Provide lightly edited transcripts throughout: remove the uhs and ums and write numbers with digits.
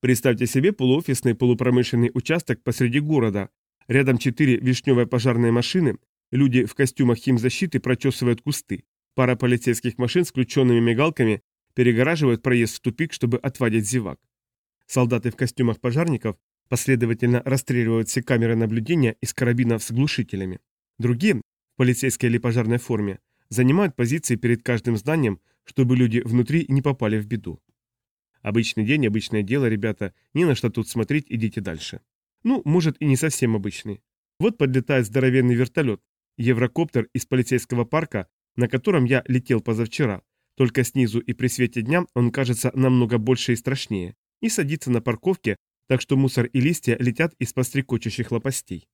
Представьте себе полуофисный полупромышленный участок посреди города. Рядом 4 вишневые пожарные машины, люди в костюмах химзащиты прочесывают кусты. Пара полицейских машин с включенными мигалками перегораживают проезд в тупик, чтобы отводить зевак. Солдаты в костюмах пожарников последовательно расстреливают все камеры наблюдения из карабинов с глушителями. Другие, в полицейской или пожарной форме, занимают позиции перед каждым зданием, чтобы люди внутри не попали в беду. Обычный день, обычное дело, ребята, не на что тут смотреть, идите дальше. Ну, может и не совсем обычный. Вот подлетает здоровенный вертолет, еврокоптер из полицейского парка, на котором я летел позавчера. Только снизу и при свете дня он кажется намного больше и страшнее. И садится на парковке, так что мусор и листья летят из-под стрекочущих лопастей.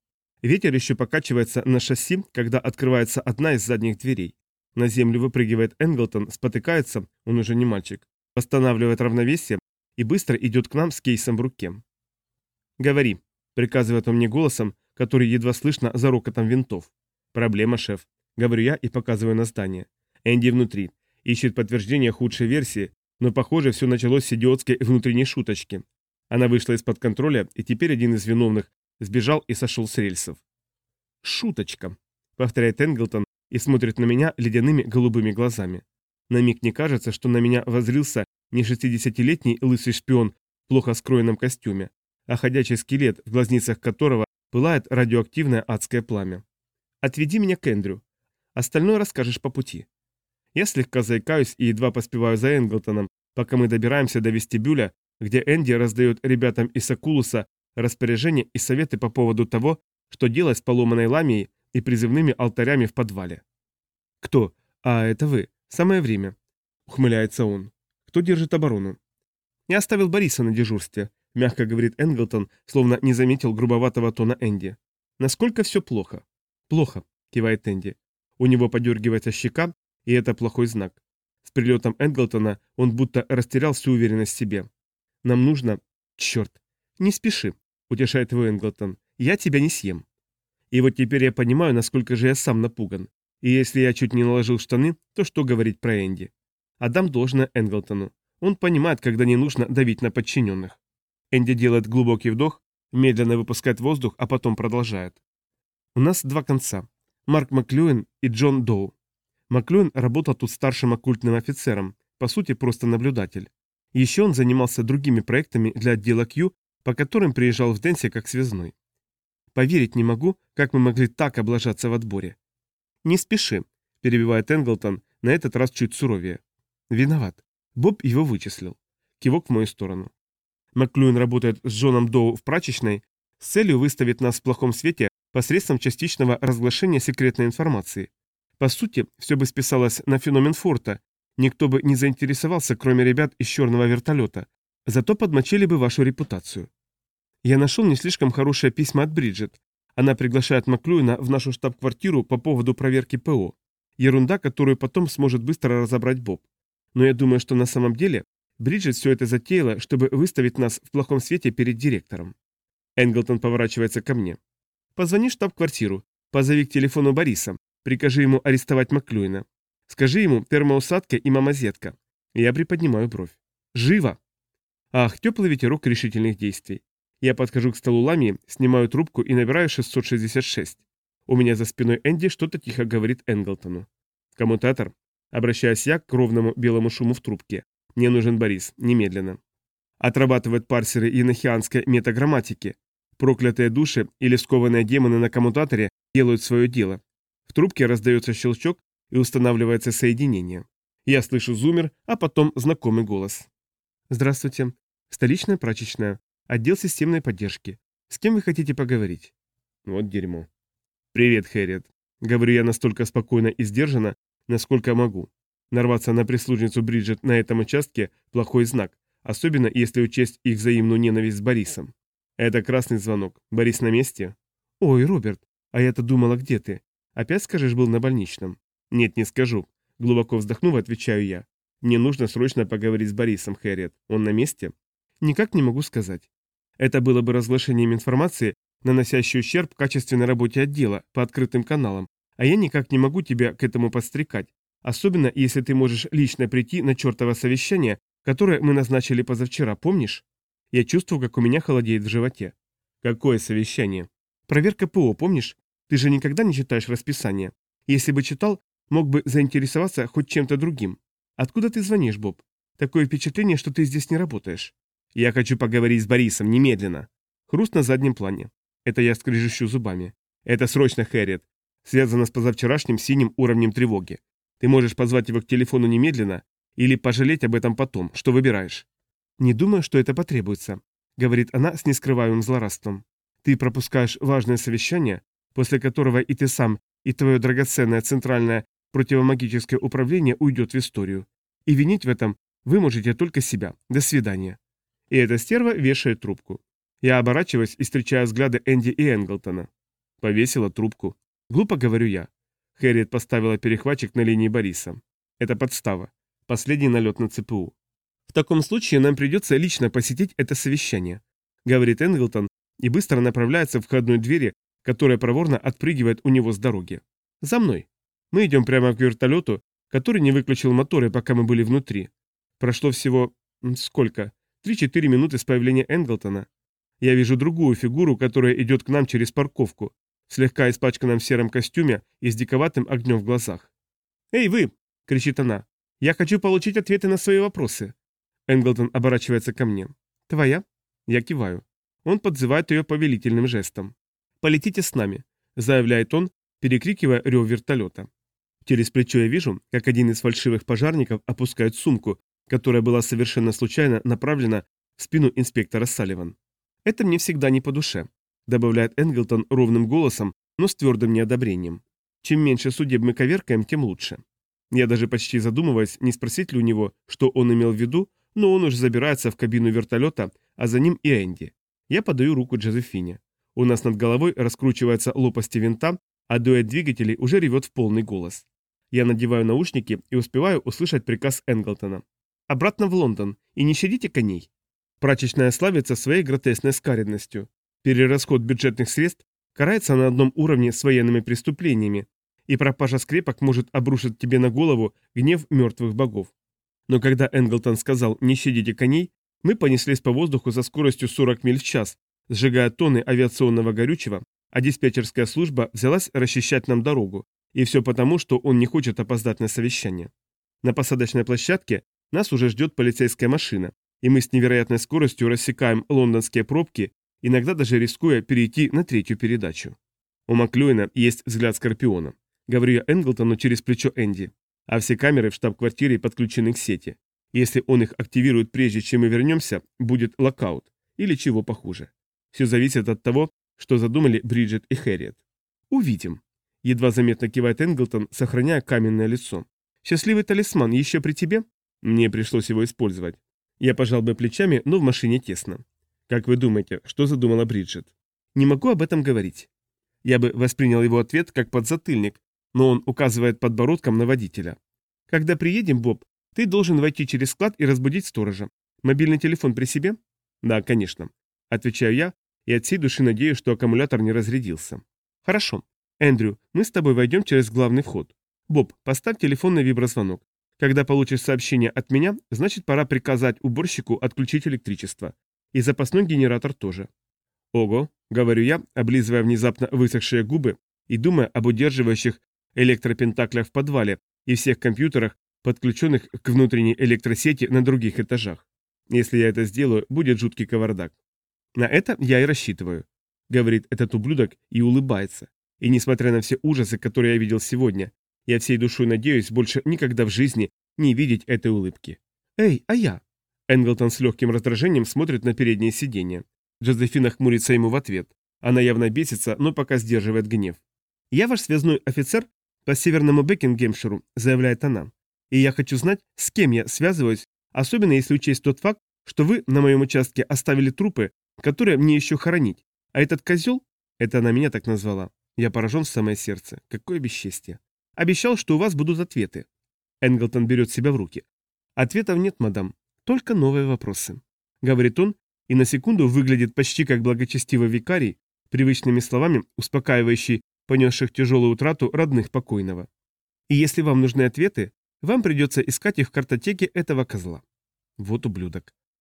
Ветер еще покачивается на шасси, когда открывается одна из задних дверей. На землю выпрыгивает Энглтон, спотыкается, он уже не мальчик, восстанавливает равновесие и быстро идет к нам с кейсом в руке. «Говори», — приказывает он мне голосом, который едва слышно за рокотом винтов. «Проблема, шеф», — говорю я и показываю на здание. Энди внутри. Ищет подтверждение худшей версии, но, похоже, все началось с идиотской внутренней шуточки. Она вышла из-под контроля, и теперь один из виновных сбежал и сошел с рельсов. «Шуточка», — повторяет Энглтон и смотрит на меня ледяными голубыми глазами. На миг не кажется, что на меня воззрился не 60-летний лысый шпион в плохо скроенном костюме, а ходячий скелет, в глазницах которого пылает радиоактивное адское пламя. «Отведи меня к Эндрю. Остальное расскажешь по пути». Я слегка заикаюсь и едва поспеваю за Энглтоном, пока мы добираемся до вестибюля, где Энди раздает ребятам из Окулуса распоряжения и советы по поводу того, что делать с поломанной ламией и призывными алтарями в подвале. «Кто? А, это вы. Самое время», — ухмыляется он. «Кто держит оборону?» «Я оставил Бориса на дежурстве», — мягко говорит Энглтон, словно не заметил грубоватого тона Энди. «Насколько все плохо?» «Плохо», — кивает Энди. У него подергивается щека, и это плохой знак. С прилетом Энглтона он будто растерял всю уверенность в себе. «Нам нужно...» «Черт!» «Не спеши», — утешает его Энглтон. «Я тебя не съем». И вот теперь я понимаю, насколько же я сам напуган. И если я чуть не наложил штаны, то что говорить про Энди? Отдам должное Энглтону. Он понимает, когда не нужно давить на подчиненных. Энди делает глубокий вдох, медленно выпускает воздух, а потом продолжает. У нас два конца. Марк Маклюэн и Джон Доу. Маклюэн работал тут старшим оккультным офицером, по сути просто наблюдатель. Еще он занимался другими проектами для отдела Q, по которым приезжал в Денси как связной. Поверить не могу, как мы могли так облажаться в отборе. «Не спеши», – перебивает Энглтон, на этот раз чуть суровее. «Виноват. Боб его вычислил». Кивок в мою сторону. Маклюэн работает с Джоном Доу в прачечной с целью выставить нас в плохом свете посредством частичного разглашения секретной информации. По сути, все бы списалось на феномен форта, никто бы не заинтересовался, кроме ребят из черного вертолета, зато подмочили бы вашу репутацию. Я нашел не слишком хорошее письмо от Бриджит. Она приглашает Маклюэна в нашу штаб-квартиру по поводу проверки ПО. Ерунда, которую потом сможет быстро разобрать Боб. Но я думаю, что на самом деле Бриджит все это затеяла, чтобы выставить нас в плохом свете перед директором. Энглтон поворачивается ко мне. Позвони в штаб-квартиру, позови к телефону Бориса, прикажи ему арестовать Маклюэна. Скажи ему термоусадка и мамозетка. Я приподнимаю бровь. Живо! Ах, теплый ветерок решительных действий. Я подхожу к столу Ламии, снимаю трубку и набираю 666. У меня за спиной Энди что-то тихо говорит Энглтону. Коммутатор. Обращаюсь я к ровному белому шуму в трубке. Мне нужен Борис, немедленно. Отрабатывают парсеры енохианской метаграмматики. Проклятые души или скованные демоны на коммутаторе делают свое дело. В трубке раздается щелчок и устанавливается соединение. Я слышу зуммер, а потом знакомый голос. Здравствуйте. Столичная прачечная. Отдел системной поддержки. С кем вы хотите поговорить? Вот дерьмо. Привет, Хэрриет. Говорю я настолько спокойно и сдержанно, насколько могу. Нарваться на прислужницу Бриджит на этом участке – плохой знак, особенно если учесть их взаимную ненависть с Борисом. Это красный звонок. Борис на месте? Ой, Роберт, а я-то думала, где ты? Опять скажешь, был на больничном? Нет, не скажу. Глубоко вздохнув, отвечаю я. Мне нужно срочно поговорить с Борисом, Хэрриет. Он на месте? Никак не могу сказать. Это было бы разглашением информации, наносящей ущерб качественной работе отдела по открытым каналам, а я никак не могу тебя к этому подстрекать, особенно если ты можешь лично прийти на чертово совещание, которое мы назначили позавчера, помнишь? Я чувствую, как у меня холодеет в животе. Какое совещание? Проверка ПО, помнишь? Ты же никогда не читаешь расписание. Если бы читал, мог бы заинтересоваться хоть чем-то другим. Откуда ты звонишь, Боб? Такое впечатление, что ты здесь не работаешь. Я хочу поговорить с Борисом немедленно. Хруст на заднем плане. Это я скрежещу зубами. Это срочно, Хэрриет. Связано с позавчерашним синим уровнем тревоги. Ты можешь позвать его к телефону немедленно или пожалеть об этом потом. Что выбираешь? Не думаю, что это потребуется, говорит она с нескрываемым злорадством. Ты пропускаешь важное совещание, после которого и ты сам, и твое драгоценное центральное противомагическое управление уйдет в историю. И винить в этом вы можете только себя. До свидания. И эта стерва вешает трубку. Я оборачиваюсь и встречаю взгляды Энди и Энглтона. Повесила трубку. Глупо говорю я. Хэрриет поставила перехватчик на линии Бориса. Это подстава. Последний налет на ЦПУ. В таком случае нам придется лично посетить это совещание, говорит Энглтон и быстро направляется к входной двери, которая проворно отпрыгивает у него с дороги. За мной. Мы идем прямо к вертолету, который не выключил моторы, пока мы были внутри. Прошло всего... сколько? 3-4 минуты с появления Энглтона. Я вижу другую фигуру, которая идет к нам через парковку, в слегка испачканном сером костюме и с диковатым огнем в глазах. «Эй, вы!» — кричит она. «Я хочу получить ответы на свои вопросы». Энглтон оборачивается ко мне. «Твоя?» Я киваю. Он подзывает ее повелительным жестом. «Полетите с нами», — заявляет он, перекрикивая рев вертолета. Через плечо я вижу, как один из фальшивых пожарников опускает сумку, которая была совершенно случайно направлена в спину инспектора Салливан. «Это мне всегда не по душе», — добавляет Энглтон ровным голосом, но с твердым неодобрением. «Чем меньше судеб мы коверкаем, тем лучше». Я даже почти задумываюсь, не спросить ли у него, что он имел в виду, но он уж забирается в кабину вертолета, а за ним и Энди. Я подаю руку Джозефине. У нас над головой раскручиваются лопасти винта, а дуэт двигателей уже ревет в полный голос. Я надеваю наушники и успеваю услышать приказ Энглтона. «Обратно в Лондон, и не щадите коней». Прачечная славится своей гротескной скаредностью. Перерасход бюджетных средств карается на одном уровне с военными преступлениями, и пропажа скрепок может обрушить тебе на голову гнев мертвых богов. Но когда Энглтон сказал «не щадите коней», мы понеслись по воздуху со скоростью 40 миль в час, сжигая тонны авиационного горючего, а диспетчерская служба взялась расчищать нам дорогу, и все потому, что он не хочет опоздать на совещание. На посадочной площадке нас уже ждет полицейская машина, и мы с невероятной скоростью рассекаем лондонские пробки, иногда даже рискуя перейти на третью передачу. У Маклюина есть взгляд скорпиона. Говорю я Энглтону через плечо Энди. А все камеры в штаб-квартире подключены к сети. Если он их активирует прежде, чем мы вернемся, будет локаут. Или чего похуже. Все зависит от того, что задумали Бриджит и Хэрриет. Увидим. Едва заметно кивает Энглтон, сохраняя каменное лицо. Счастливый талисман еще при тебе? Мне пришлось его использовать. Я пожал бы плечами, но в машине тесно. Как вы думаете, что задумала Бриджит? Не могу об этом говорить. Я бы воспринял его ответ как подзатыльник, но он указывает подбородком на водителя. Когда приедем, Боб, ты должен войти через склад и разбудить сторожа. Мобильный телефон при себе? Да, конечно. Отвечаю я, и от всей души надеюсь, что аккумулятор не разрядился. Хорошо. Эндрю, мы с тобой войдем через главный вход. Боб, поставь телефон на виброзвонок. Когда получишь сообщение от меня, значит пора приказать уборщику отключить электричество. И запасной генератор тоже. Ого, говорю я, облизывая внезапно высохшие губы и думая об удерживающих электропентаклях в подвале и всех компьютерах, подключенных к внутренней электросети на других этажах. Если я это сделаю, будет жуткий кавардак. На это я и рассчитываю, говорит этот ублюдок и улыбается. И несмотря на все ужасы, которые я видел сегодня, я всей душой надеюсь больше никогда в жизни не видеть этой улыбки. Эй, а я? Энглтон с легким раздражением смотрит на переднее сиденье. Джозефина хмурится ему в ответ. Она явно бесится, но пока сдерживает гнев. «Я ваш связной офицер по северному Бекингемширу», — заявляет она. «И я хочу знать, с кем я связываюсь, особенно если учесть тот факт, что вы на моем участке оставили трупы, которые мне еще хоронить. А этот козел...» Это она меня так назвала. Я поражен в самое сердце. Какое бесчестье. «Обещал, что у вас будут ответы». Энглтон берет себя в руки. «Ответов нет, мадам. Только новые вопросы», — говорит он, и на секунду выглядит почти как благочестивый викарий, привычными словами успокаивающий понесших тяжелую утрату родных покойного. «И если вам нужны ответы, вам придется искать их в картотеке этого козла». Вот ублюдок.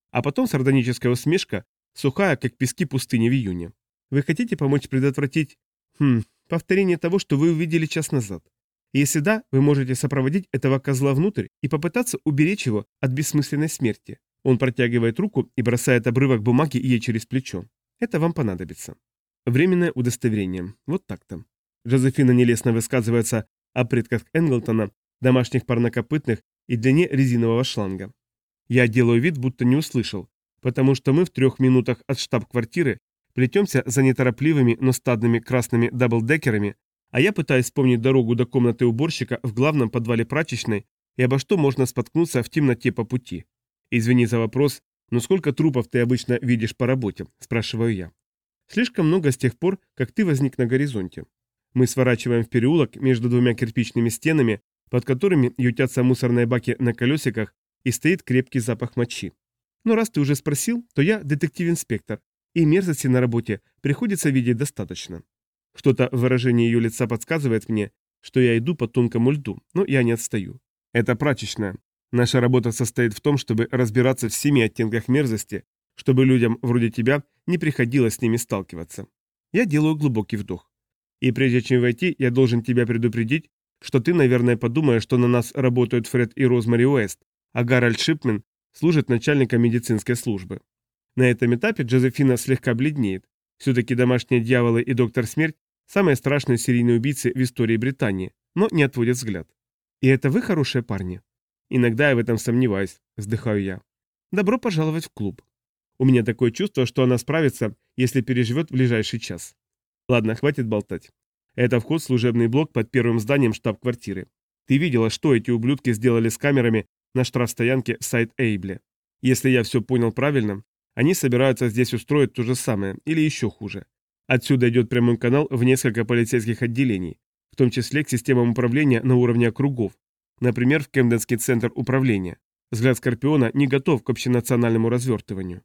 А потом сардоническая усмешка, сухая, как пески пустыни в июне. Вы хотите помочь предотвратить... повторение того, что вы увидели час назад? Если да, вы можете сопроводить этого козла внутрь и попытаться уберечь его от бессмысленной смерти. Он протягивает руку и бросает обрывок бумаги ей через плечо. Это вам понадобится. Временное удостоверение. Вот так-то. Джозефина нелестно высказывается о предках Энглтона, домашних парнокопытных и длине резинового шланга. Я делаю вид, будто не услышал, потому что мы в 3 минутах от штаб-квартиры плетемся за неторопливыми, но стадными красными даблдекерами, а я пытаюсь вспомнить дорогу до комнаты уборщика в главном подвале прачечной и обо что можно споткнуться в темноте по пути. Извини за вопрос, но сколько трупов ты обычно видишь по работе, спрашиваю я. Слишком много с тех пор, как ты возник на горизонте. Мы сворачиваем в переулок между 2 кирпичными стенами, под которыми ютятся мусорные баки на колесиках и стоит крепкий запах мочи. Но раз ты уже спросил, то я детектив-инспектор, и мерзости на работе приходится видеть достаточно. Что-то в выражении ее лица подсказывает мне, что я иду по тонкому льду, но я не отстаю. Это прачечная. Наша работа состоит в том, чтобы разбираться в 7 оттенках мерзости, чтобы людям вроде тебя не приходилось с ними сталкиваться. Я делаю глубокий вдох. И прежде чем войти, я должен тебя предупредить, что ты, наверное, подумаешь, что на нас работают Фред и Розмари Уэст, а Гарольд Шипмен служит начальником медицинской службы. На этом этапе Джозефина слегка бледнеет. Все-таки домашние дьяволы и доктор Смерть – самые страшные серийные убийцы в истории Британии, но не отводит взгляд. И это вы хорошие парни? Иногда я в этом сомневаюсь, вздыхаю я. Добро пожаловать в клуб. У меня такое чувство, что она справится, если переживет в ближайший час. Ладно, хватит болтать. Это вход в служебный блок под первым зданием штаб-квартиры. Ты видела, что эти ублюдки сделали с камерами на штрафстоянке в Сайд-Эйбле. Если я все понял правильно, они собираются здесь устроить то же самое, или еще хуже. Отсюда идет прямой канал в несколько полицейских отделений, в том числе к системам управления на уровне округов, например, в Кемденский центр управления. Взгляд Скорпиона не готов к общенациональному развертыванию.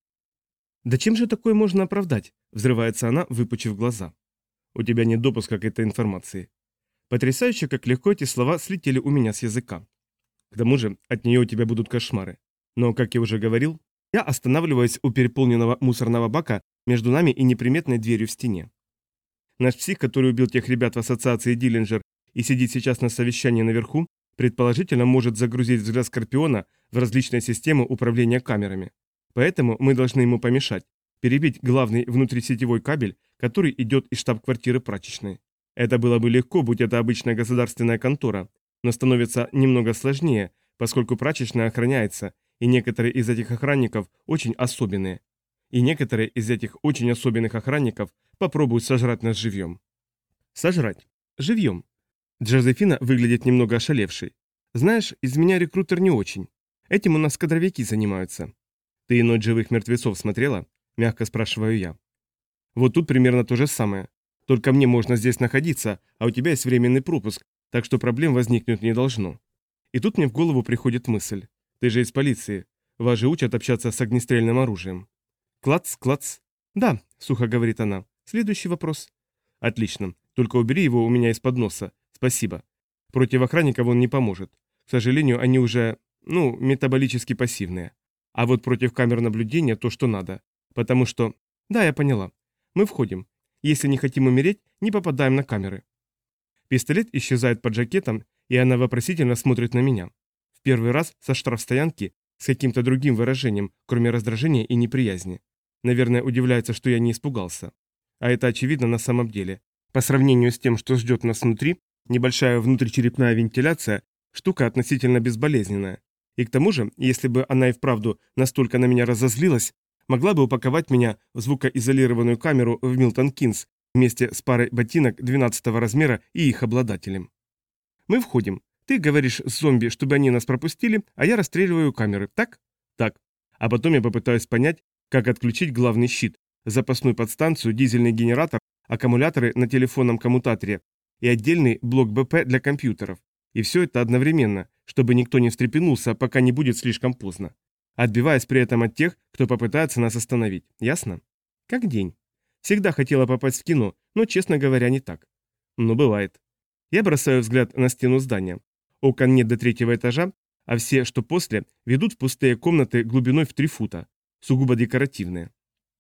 «Да чем же такое можно оправдать?» – взрывается она, выпучив глаза. «У тебя нет допуска к этой информации». Потрясающе, как легко эти слова слетели у меня с языка. К тому же от нее у тебя будут кошмары. Но, как я уже говорил, я останавливаюсь у переполненного мусорного бака между нами и неприметной дверью в стене. Наш псих, который убил тех ребят в ассоциации Диллинджер и сидит сейчас на совещании наверху, предположительно может загрузить взгляд Скорпиона в различные системы управления камерами. Поэтому мы должны ему помешать, перебить главный внутрисетевой кабель, который идет из штаб-квартиры прачечной. Это было бы легко, будь это обычная государственная контора, но становится немного сложнее, поскольку прачечная охраняется, и некоторые из этих охранников очень особенные. И некоторые из этих очень особенных охранников попробуют сожрать нас живьем. Сожрать. Живьем. Джозефина выглядит немного ошалевшей. Знаешь, из меня рекрутер не очень. Этим у нас кадровики занимаются. Ты «Ночь живых мертвецов» смотрела? Мягко спрашиваю я. Вот тут примерно то же самое. Только мне можно здесь находиться, а у тебя есть временный пропуск, так что проблем возникнуть не должно. И тут мне в голову приходит мысль. Ты же из полиции. Вас же учат общаться с огнестрельным оружием. Клац, клац. Да, сухо говорит она. Следующий вопрос. Отлично. Только убери его у меня из-под носа. Спасибо. Против охранников он не поможет. К сожалению, они уже, метаболически пассивные. А вот против камер наблюдения то, что надо. Потому что... Да, я поняла. Мы входим. Если не хотим умереть, не попадаем на камеры. Пистолет исчезает под жакетом, и она вопросительно смотрит на меня. В первый раз со штрафстоянки с каким-то другим выражением, кроме раздражения и неприязни. Наверное, удивляется, что я не испугался. А это очевидно на самом деле. По сравнению с тем, что ждет нас внутри, небольшая внутричерепная вентиляция – штука относительно безболезненная. И к тому же, если бы она и вправду настолько на меня разозлилась, могла бы упаковать меня в звукоизолированную камеру в Милтон Кинс вместе с парой ботинок 12-го размера и их обладателем. Мы входим. Ты говоришь с зомби, чтобы они нас пропустили, а я расстреливаю камеры, так? Так. А потом я попытаюсь понять, как отключить главный щит, запасную подстанцию, дизельный генератор, аккумуляторы на телефонном коммутаторе и отдельный блок БП для компьютеров. И все это одновременно, чтобы никто не встрепенулся, пока не будет слишком поздно. Отбиваясь при этом от тех, кто попытается нас остановить. Ясно? Как день. Всегда хотела попасть в кино, но, честно говоря, не так. Но бывает. Я бросаю взгляд на стену здания. Окон нет до 3-го этажа, а все, что после, ведут в пустые комнаты глубиной в 3 фута, сугубо декоративные.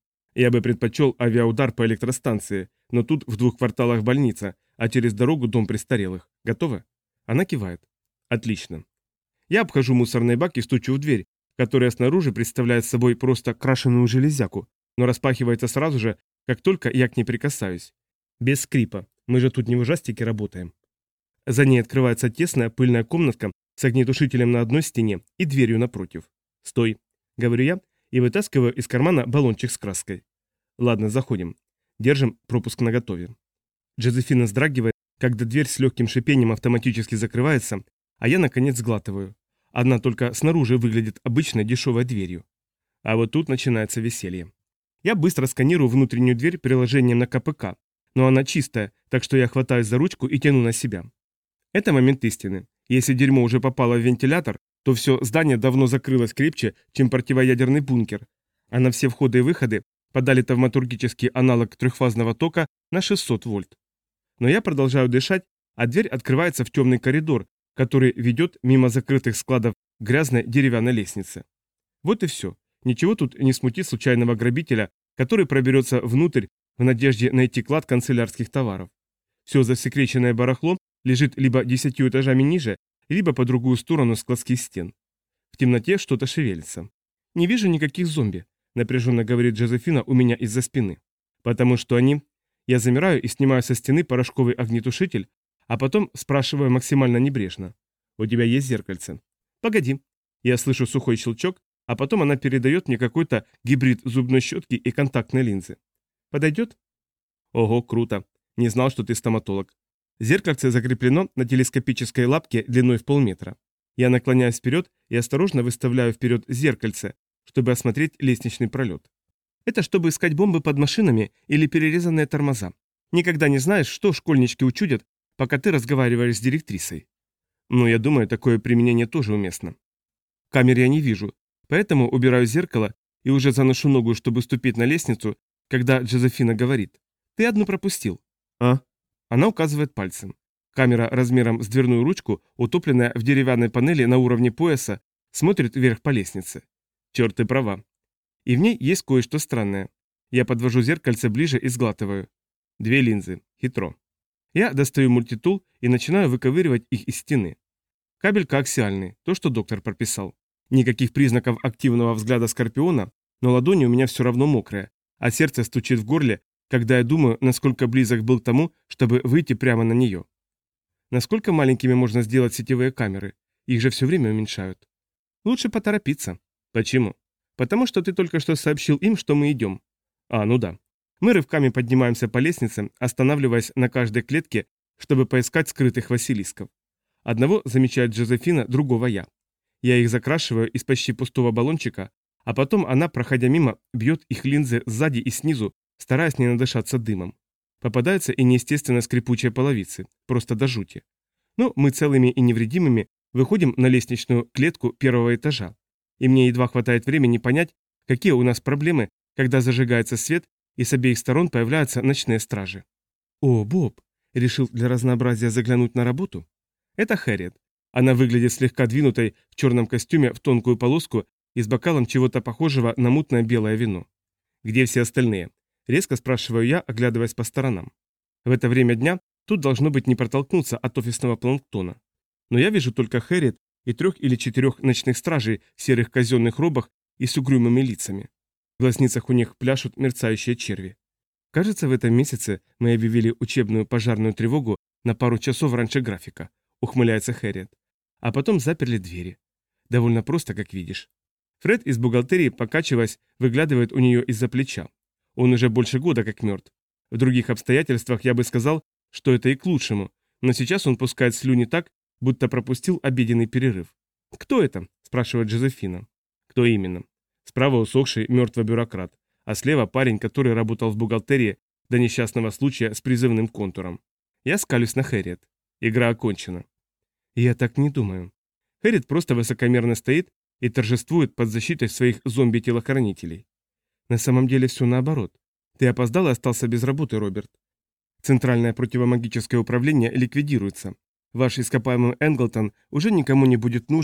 Я бы предпочел авиаудар по электростанции, но тут в 2 кварталах больница, а через дорогу дом престарелых. Готово? Она кивает. Отлично. Я обхожу мусорные баки и стучу в дверь, которая снаружи представляет собой просто крашеную железяку, но распахивается сразу же, как только я к ней прикасаюсь. Без скрипа. Мы же тут не в ужастике работаем. За ней открывается тесная пыльная комнатка с огнетушителем на одной стене и дверью напротив. «Стой», — говорю я и вытаскиваю из кармана баллончик с краской. Ладно, заходим. Держим пропуск наготове. Джозефина вздрагивает, когда дверь с легким шипением автоматически закрывается, а я, наконец, сглатываю. Одна только снаружи выглядит обычной дешевой дверью. А вот тут начинается веселье. Я быстро сканирую внутреннюю дверь приложением на КПК, но она чистая, так что я хватаюсь за ручку и тяну на себя. Это момент истины. Если дерьмо уже попало в вентилятор, то все здание давно закрылось крепче, чем противоядерный бункер, а на все входы и выходы подали тавматургический аналог трехфазного тока на 600 вольт. Но я продолжаю дышать, а дверь открывается в темный коридор, который ведет мимо закрытых складов к грязной деревянной лестнице. Вот и все. Ничего тут не смутит случайного грабителя, который проберется внутрь в надежде найти клад канцелярских товаров. Все засекреченное барахло лежит либо 10 этажами ниже, либо по другую сторону складских стен. В темноте что-то шевелится. «Не вижу никаких зомби», — напряженно говорит Джозефина у меня из-за спины. «Потому что они...» Я замираю и снимаю со стены порошковый огнетушитель, а потом спрашиваю максимально небрежно. «У тебя есть зеркальце?» «Погоди». Я слышу сухой щелчок, а потом она передает мне какой-то гибрид зубной щетки и контактной линзы. «Подойдет?» «Ого, круто. Не знал, что ты стоматолог». Зеркальце закреплено на телескопической лапке длиной в полметра. Я наклоняюсь вперед и осторожно выставляю вперед зеркальце, чтобы осмотреть лестничный пролет. Это чтобы искать бомбы под машинами или перерезанные тормоза. Никогда не знаешь, что школьнички учудят, пока ты разговариваешь с директрисой. Но я думаю, такое применение тоже уместно. Камер я не вижу, поэтому убираю зеркало и уже заношу ногу, чтобы ступить на лестницу, когда Джозефина говорит: «Ты одну пропустил». «А?» Она указывает пальцем. Камера размером с дверную ручку, утопленная в деревянной панели на уровне пояса, смотрит вверх по лестнице. Черт, ты права. И в ней есть кое-что странное. Я подвожу зеркальце ближе и сглатываю. 2 линзы. Хитро. Я достаю мультитул и начинаю выковыривать их из стены. Кабель коаксиальный, то, что доктор прописал. Никаких признаков активного взгляда скорпиона, но ладони у меня все равно мокрые, а сердце стучит в горле, когда я думаю, насколько близок был к тому, чтобы выйти прямо на нее. Насколько маленькими можно сделать сетевые камеры? Их же все время уменьшают. Лучше поторопиться. Почему? Потому что ты только что сообщил им, что мы идем. А, ну да. Мы рывками поднимаемся по лестнице, останавливаясь на каждой клетке, чтобы поискать скрытых василисков. Одного замечает Джозефина, другого я. Я их закрашиваю из почти пустого баллончика, а потом она, проходя мимо, бьет их линзы сзади и снизу, стараясь не надышаться дымом. Попадаются и неестественно скрипучие половицы, просто до жути. Но мы целыми и невредимыми выходим на лестничную клетку 1-го этажа. И мне едва хватает времени понять, какие у нас проблемы, когда зажигается свет и с обеих сторон появляются ночные стражи. «О, Боб, решил для разнообразия заглянуть на работу?» Это Хэрриет. Она выглядит слегка двинутой в черном костюме в тонкую полоску и с бокалом чего-то похожего на мутное белое вино. «Где все остальные?» — резко спрашиваю я, оглядываясь по сторонам. В это время дня тут должно быть не протолкнуться от офисного планктона. Но я вижу только Хэрриет и 3 или 4 ночных стражей в серых казенных робах и с угрюмыми лицами. В глазницах у них пляшут мерцающие черви. Кажется, в этом месяце мы объявили учебную пожарную тревогу на пару часов раньше графика, ухмыляется Хэрриет. А потом заперли двери. Довольно просто, как видишь. Фред из бухгалтерии, покачиваясь, выглядывает у нее из-за плеча. Он уже больше года как мертв. В других обстоятельствах я бы сказал, что это и к лучшему, но сейчас он пускает слюни так, будто пропустил обеденный перерыв. «Кто это?» – спрашивает Джозефина. «Кто именно?» Справа усохший мертвый бюрократ, а слева парень, который работал в бухгалтерии до несчастного случая с призывным контуром. Я скалюсь на Хэрриет. Игра окончена. Я так не думаю. Хэрриет просто высокомерно стоит и торжествует под защитой своих зомби-телохранителей. На самом деле все наоборот. Ты опоздал и остался без работы, Роберт. Центральное противомагическое управление ликвидируется. Ваш ископаемый Энглтон уже никому не будет нужен,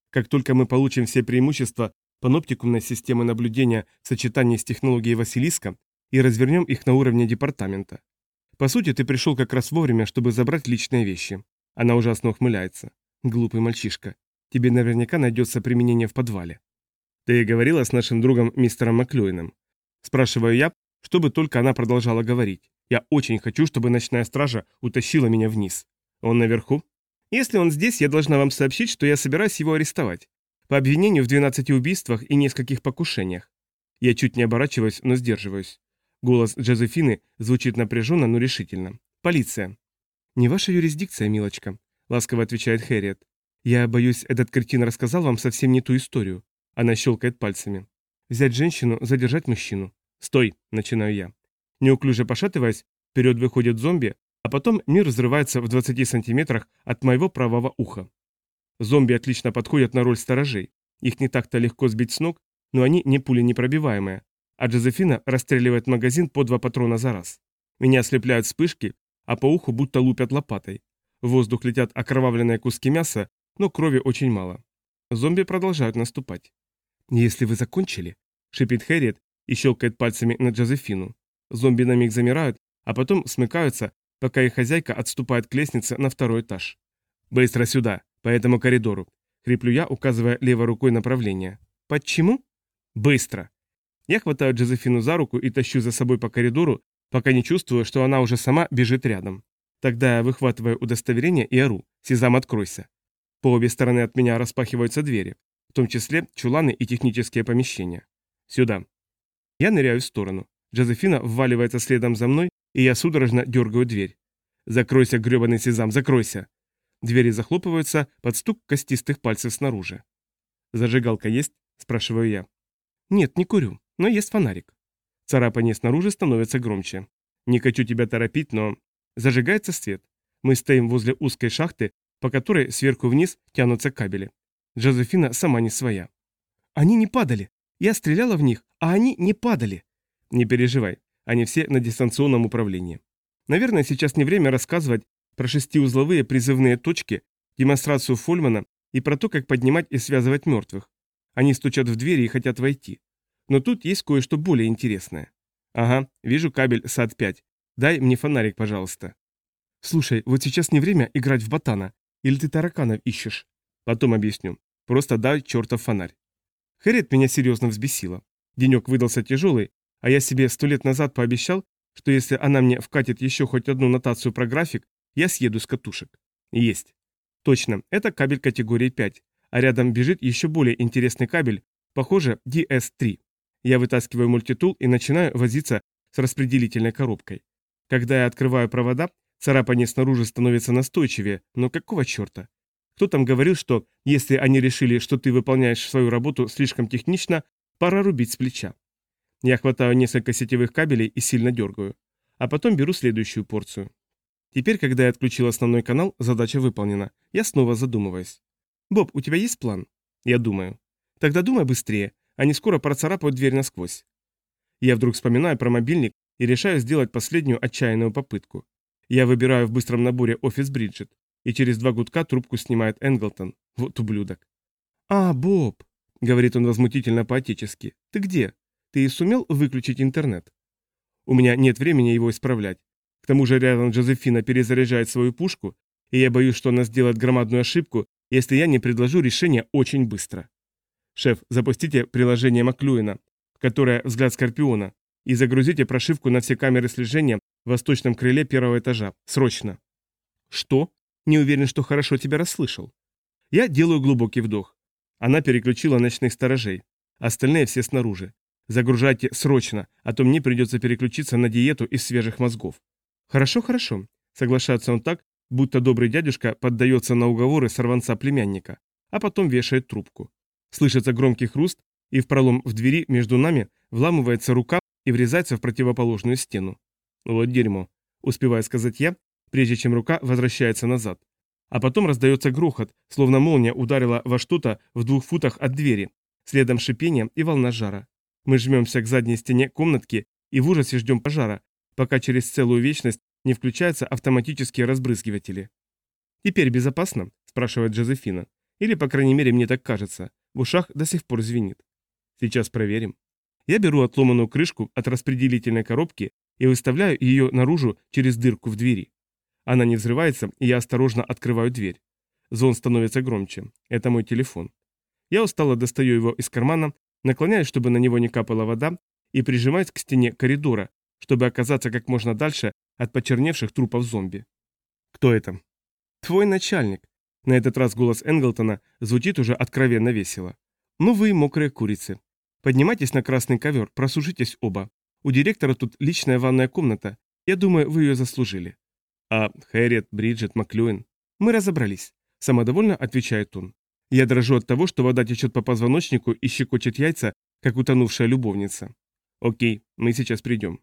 Как только мы получим все преимущества паноптикумной системы наблюдения в сочетании с технологией Василиска и развернем их на уровне департамента. По сути, ты пришел как раз вовремя, чтобы забрать личные вещи. Она ужасно ухмыляется. Глупый мальчишка. Тебе наверняка найдется применение в подвале. Ты говорила с нашим другом мистером Маклюином? Спрашиваю я, чтобы только она продолжала говорить. Я очень хочу, чтобы ночная стража утащила меня вниз. Он наверху? Если он здесь, я должна вам сообщить, что я собираюсь его арестовать. По обвинению в 12 убийствах и нескольких покушениях. Я чуть не оборачиваюсь, но сдерживаюсь. Голос Джозефины звучит напряженно, но решительно. Полиция. Не ваша юрисдикция, милочка, ласково отвечает Хэрриет. Я боюсь, этот кретин рассказал вам совсем не ту историю. Она щелкает пальцами. Взять женщину, задержать мужчину. Стой, начинаю я. Неуклюже пошатываясь, вперед выходит зомби, а потом мир взрывается в 20 сантиметрах от моего правого уха. Зомби отлично подходят на роль сторожей. Их не так-то легко сбить с ног, но они не пуленепробиваемые. А Джозефина расстреливает магазин по 2 патрона за раз. Меня ослепляют вспышки, а по уху будто лупят лопатой. В воздух летят окровавленные куски мяса, но крови очень мало. Зомби продолжают наступать. «Если вы закончили», — шипит Хэрриет и щелкает пальцами на Джозефину. Зомби на миг замирают, а потом смыкаются, пока их хозяйка отступает к лестнице на 2-й этаж. «Быстро сюда, по этому коридору», — хриплю я, указывая левой рукой направление. «Почему?» «Быстро!» Я хватаю Джозефину за руку и тащу за собой по коридору, пока не чувствую, что она уже сама бежит рядом. Тогда я выхватываю удостоверение и ору: «Сезам, откройся!». По обе стороны от меня распахиваются двери, в том числе чуланы и технические помещения. «Сюда!». Я ныряю в сторону. Джозефина вваливается следом за мной, и я судорожно дергаю дверь. «Закройся, гребаный Сезам, закройся!». Двери захлопываются под стук костистых пальцев снаружи. «Зажигалка есть?» – спрашиваю я. «Нет, не курю, но есть фонарик». Царапание снаружи становится громче. «Не хочу тебя торопить, но...» Зажигается свет. Мы стоим возле узкой шахты, по которой сверху вниз тянутся кабели. Джозефина сама не своя. «Они не падали. Я стреляла в них, а они не падали». «Не переживай, они все на дистанционном управлении». Наверное, сейчас не время рассказывать про 6-узловые призывные точки, демонстрацию Фольмана и про то, как поднимать и связывать мертвых. Они стучат в двери и хотят войти. Но тут есть кое-что более интересное. Ага, вижу кабель САТ-5. Дай мне фонарик, пожалуйста. Слушай, вот сейчас не время играть в ботана. Или ты тараканов ищешь? Потом объясню. Просто дай чертов фонарь. Хэрриет меня серьезно взбесила. Денек выдался тяжелый, а я себе 100 лет назад пообещал, что если она мне вкатит еще хоть одну нотацию про график, я съеду с катушек. Есть. Точно, это кабель категории 5, а рядом бежит еще более интересный кабель, похоже, DS3. Я вытаскиваю мультитул и начинаю возиться с распределительной коробкой. Когда я открываю провода, царапание снаружи становится настойчивее, но какого черта? Кто там говорил, что если они решили, что ты выполняешь свою работу слишком технично, пора рубить с плеча? Я хватаю несколько сетевых кабелей и сильно дергаю. А потом беру следующую порцию. Теперь, когда я отключил основной канал, задача выполнена. Я снова задумываюсь. «Боб, у тебя есть план?» Я думаю. «Тогда думай быстрее, они скоро процарапают дверь насквозь». Я вдруг вспоминаю про мобильник и решаю сделать последнюю отчаянную попытку. Я выбираю в быстром наборе офис Бриджит, и через 2 гудка трубку снимает Энглтон. Вот ублюдок. «А, Боб», — говорит он возмутительно по-отечески, — «ты где? Ты и сумел выключить интернет?» У меня нет времени его исправлять. К тому же рядом Джозефина перезаряжает свою пушку, и я боюсь, что она сделает громадную ошибку, если я не предложу решение очень быстро. «Шеф, запустите приложение Маклюина, которое «Взгляд Скорпиона», и загрузите прошивку на все камеры слежения в восточном крыле 1-го этажа. Срочно». «Что?» Не уверен, что хорошо тебя расслышал. Я делаю глубокий вдох. Она переключила ночных сторожей. Остальные все снаружи. Загружайте срочно, а то мне придется переключиться на диету из свежих мозгов. Хорошо, хорошо. Соглашается он так, будто добрый дядюшка поддается на уговоры сорванца-племянника, а потом вешает трубку. Слышится громкий хруст, и в пролом в двери между нами вламывается рука и врезается в противоположную стену. Вот дерьмо, успеваю сказать я, прежде чем рука возвращается назад. А потом раздается грохот, словно молния ударила во что-то в 2 футах от двери, следом шипение и волна жара. Мы жмемся к задней стене комнатки и в ужасе ждем пожара, пока через целую вечность не включаются автоматические разбрызгиватели. «Теперь безопасно?» – спрашивает Джозефина. Или, по крайней мере, мне так кажется. В ушах до сих пор звенит. Сейчас проверим. Я беру отломанную крышку от распределительной коробки и выставляю ее наружу через дырку в двери. Она не взрывается, и я осторожно открываю дверь. Звон становится громче. Это мой телефон. Я устало достаю его из кармана, наклоняюсь, чтобы на него не капала вода, и прижимаюсь к стене коридора, чтобы оказаться как можно дальше от почерневших трупов зомби. Кто это? Твой начальник. На этот раз голос Энглтона звучит уже откровенно весело. Ну вы, мокрые курицы. Поднимайтесь на красный ковер, просушитесь оба. У директора тут личная ванная комната. Я думаю, вы ее заслужили. А Хэрриет, Бриджит, Маклюин? Мы разобрались. Самодовольно отвечает он. Я дрожу от того, что вода течет по позвоночнику и щекочет яйца, как утонувшая любовница. Окей, мы сейчас придем.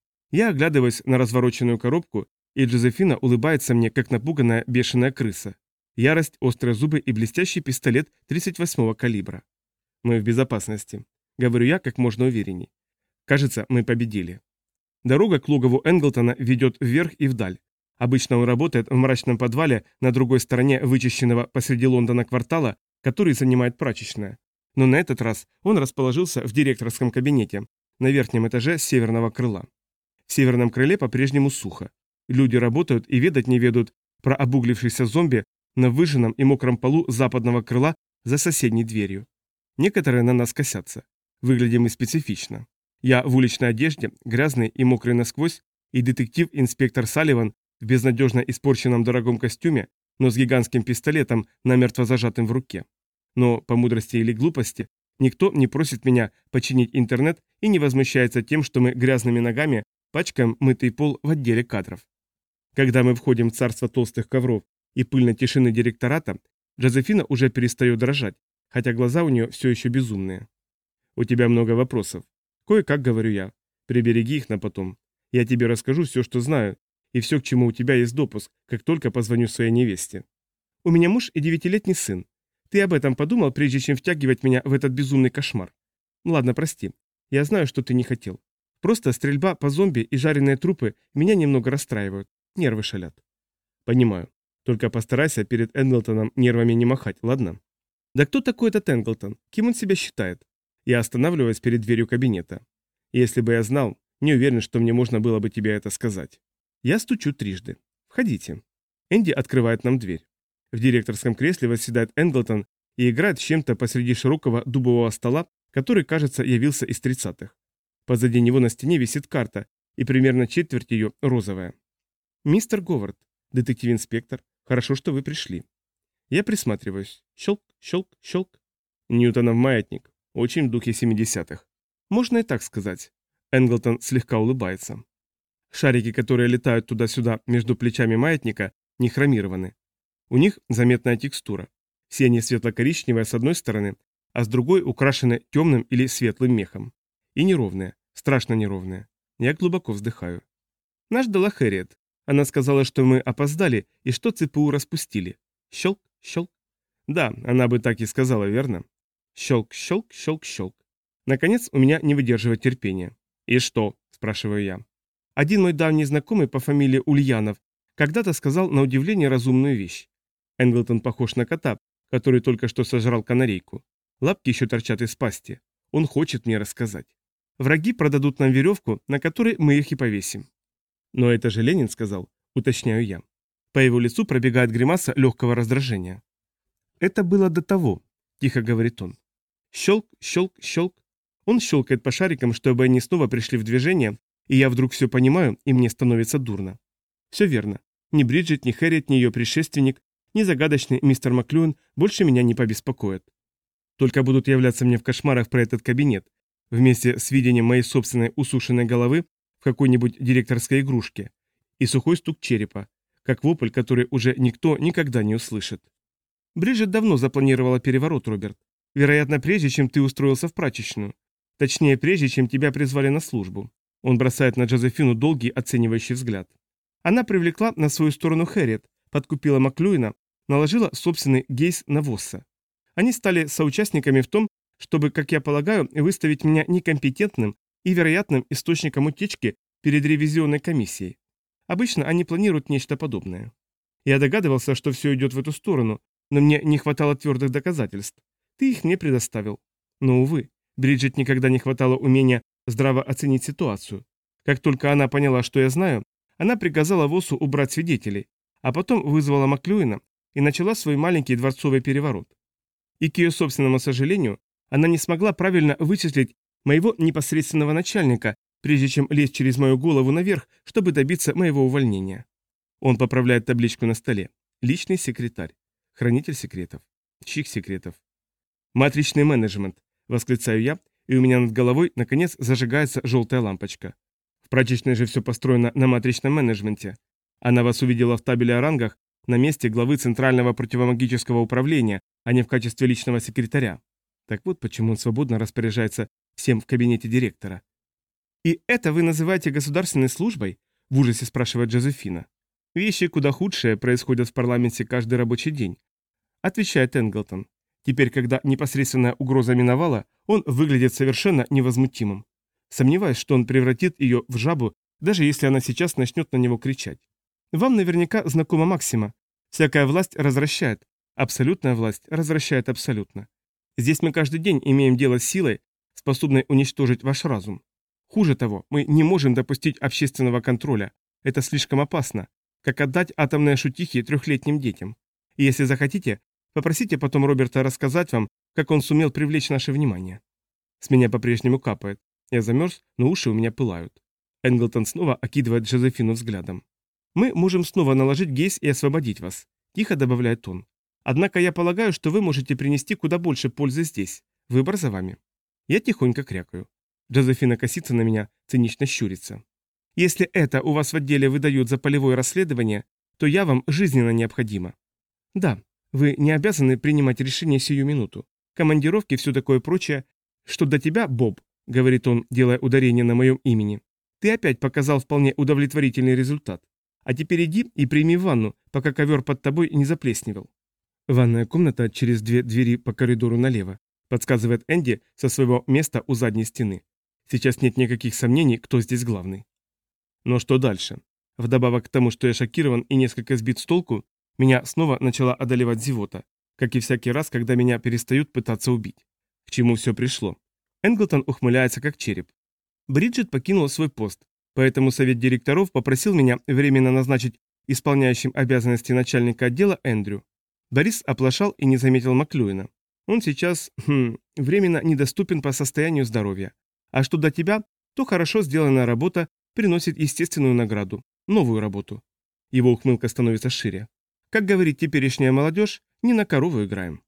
Я оглядываюсь на развороченную коробку, и Джозефина улыбается мне, как напуганная бешеная крыса. Ярость, острые зубы и блестящий пистолет 38-го калибра. Мы в безопасности. Говорю я как можно уверенней. Кажется, мы победили. Дорога к логову Энглтона ведет вверх и вдаль. Обычно он работает в мрачном подвале на другой стороне вычищенного посреди Лондона квартала, который занимает прачечная. Но на этот раз он расположился в директорском кабинете, на верхнем этаже северного крыла. В северном крыле по-прежнему сухо. Люди работают и ведать не ведут про обуглившихся зомби на выжженном и мокром полу западного крыла за соседней дверью. Некоторые на нас косятся. Выглядим мы специфично. Я в уличной одежде, грязный и мокрый насквозь, и детектив-инспектор Салливан в безнадежно испорченном дорогом костюме, но с гигантским пистолетом, намертво зажатым в руке. Но, по мудрости или глупости, никто не просит меня починить интернет и не возмущается тем, что мы грязными ногами пачкаем мытый пол в отделе кадров. Когда мы входим в царство толстых ковров и пыльной тишины директората, Джозефина уже перестает дрожать, хотя глаза у нее все еще безумные. «У тебя много вопросов. Кое-как, говорю я. Прибереги их на потом. Я тебе расскажу все, что знаю, и все, к чему у тебя есть допуск, как только позвоню своей невесте. У меня муж и 9-летний сын. Ты об этом подумал, прежде чем втягивать меня в этот безумный кошмар? Ладно, прости. Я знаю, что ты не хотел. Просто стрельба по зомби и жареные трупы меня немного расстраивают. Нервы шалят». «Понимаю. Только постарайся перед Энглтоном нервами не махать, ладно?» «Да кто такой этот Энглтон? Кем он себя считает?» Я останавливаюсь перед дверью кабинета. «Если бы я знал, не уверен, что мне можно было бы тебе это сказать». Я стучу трижды. «Входите». Энди открывает нам дверь. В директорском кресле восседает Энглтон и играет с чем-то посреди широкого дубового стола, который, кажется, явился из 30-х. Позади него на стене висит карта, и примерно четверть ее розовая. «Мистер Говард, детектив-инспектор, хорошо, что вы пришли». Я присматриваюсь. Щелк, щелк, щелк. Ньютонов маятник. Очень в духе 70-х. Можно и так сказать. Энглтон слегка улыбается. Шарики, которые летают туда-сюда между плечами маятника, не хромированы. У них заметная текстура. Все они светло-коричневые с одной стороны, а с другой украшены темным или светлым мехом. И неровные, страшно неровные. Я глубоко вздыхаю. Нас ждала Хэрриет. Она сказала, что мы опоздали и что ЦПУ распустили. Щелк, щелк. Да, она бы так и сказала, верно? Щелк, щелк, щелк, щелк. Наконец, у меня не выдерживает терпения. «И что?» – спрашиваю я. Один мой давний знакомый по фамилии Ульянов когда-то сказал на удивление разумную вещь. Энглтон похож на кота, который только что сожрал канарейку. Лапки еще торчат из пасти. Он хочет мне рассказать. Враги продадут нам веревку, на которой мы их и повесим. Но это же Ленин сказал, уточняю я. По его лицу пробегает гримаса легкого раздражения. Это было до того, тихо говорит он. Щелк, щелк, щелк. Он щелкает по шарикам, чтобы они снова пришли в движение, и я вдруг все понимаю, и мне становится дурно. Все верно. Ни Бриджит, ни Хэрриет, ни ее предшественник, ни загадочный мистер Маклюин больше меня не побеспокоят. Только будут являться мне в кошмарах про этот кабинет, вместе с видением моей собственной усушенной головы в какой-нибудь директорской игрушке, и сухой стук черепа, как вопль, который уже никто никогда не услышит. Бриджит давно запланировала переворот, Роберт. Вероятно, прежде, чем ты устроился в прачечную. Точнее, прежде, чем тебя призвали на службу. Он бросает на Джозефину долгий оценивающий взгляд. Она привлекла на свою сторону Хэрриет, подкупила Маклюина, наложила собственный гейс на Восса. Они стали соучастниками в том, чтобы, как я полагаю, выставить меня некомпетентным и вероятным источником утечки перед ревизионной комиссией. Обычно они планируют нечто подобное. Я догадывался, что все идет в эту сторону, Но мне не хватало твердых доказательств. Ты их мне предоставил. Но, увы, Бриджит никогда не хватало умения здраво оценить ситуацию. Как только она поняла, что я знаю, она приказала Воссу убрать свидетелей, а потом вызвала Маклюина и начала свой маленький дворцовый переворот. И к ее собственному сожалению, она не смогла правильно вычислить моего непосредственного начальника, прежде чем лезть через мою голову наверх, чтобы добиться моего увольнения. Он поправляет табличку на столе. Личный секретарь. Хранитель секретов. Чьих секретов? Матричный менеджмент, восклицаю я, и у меня над головой, наконец, зажигается желтая лампочка. В прачечной же все построено на матричном менеджменте. Она вас увидела в табеле о рангах на месте главы Центрального противомагического управления, а не в качестве личного секретаря. Так вот почему он свободно распоряжается всем в кабинете директора. «И это вы называете государственной службой?» – в ужасе спрашивает Джозефина. «Вещи куда худшие происходят в парламенте каждый рабочий день», – отвечает Энглтон. Теперь, когда непосредственная угроза миновала, он выглядит совершенно невозмутимым. Сомневаюсь, что он превратит ее в жабу, даже если она сейчас начнет на него кричать. Вам наверняка знакома максима. Всякая власть развращает. Абсолютная власть развращает абсолютно. Здесь мы каждый день имеем дело с силой, способной уничтожить ваш разум. Хуже того, мы не можем допустить общественного контроля. Это слишком опасно, как отдать атомные шутихи трехлетним детям. И если захотите, попросите потом Роберта рассказать вам, как он сумел привлечь наше внимание. С меня по-прежнему капает. Я замерз, но уши у меня пылают. Энглтон снова окидывает Джозефину взглядом. «Мы можем снова наложить гейс и освободить вас», – тихо добавляет он. «Однако я полагаю, что вы можете принести куда больше пользы здесь. Выбор за вами». Я тихонько крякаю. Джозефина косится на меня, цинично щурится. «Если это у вас в отделе выдают за полевое расследование, то я вам жизненно необходима». «Да, вы не обязаны принимать решение сию минуту. Командировки, все такое прочее. Что до тебя, Боб», — говорит он, делая ударение на моем имени, — «ты опять показал вполне удовлетворительный результат. А теперь иди и прими ванну, пока ковер под тобой не заплесневел». «Ванная комната через 2 двери по коридору налево», — подсказывает Энди со своего места у задней стены. Сейчас нет никаких сомнений, кто здесь главный. Но что дальше? Вдобавок к тому, что я шокирован и несколько сбит с толку, меня снова начала одолевать зевота, как и всякий раз, когда меня перестают пытаться убить. К чему все пришло? Энглтон ухмыляется как череп. Бриджит покинула свой пост, поэтому совет директоров попросил меня временно назначить исполняющим обязанности начальника отдела Эндрю. Борис оплошал и не заметил Маклюина. Он сейчас, временно недоступен по состоянию здоровья. А что до тебя, то хорошо сделанная работа приносит естественную награду, новую работу. Его ухмылка становится шире. Как говорит теперешняя молодежь, не на корову играем.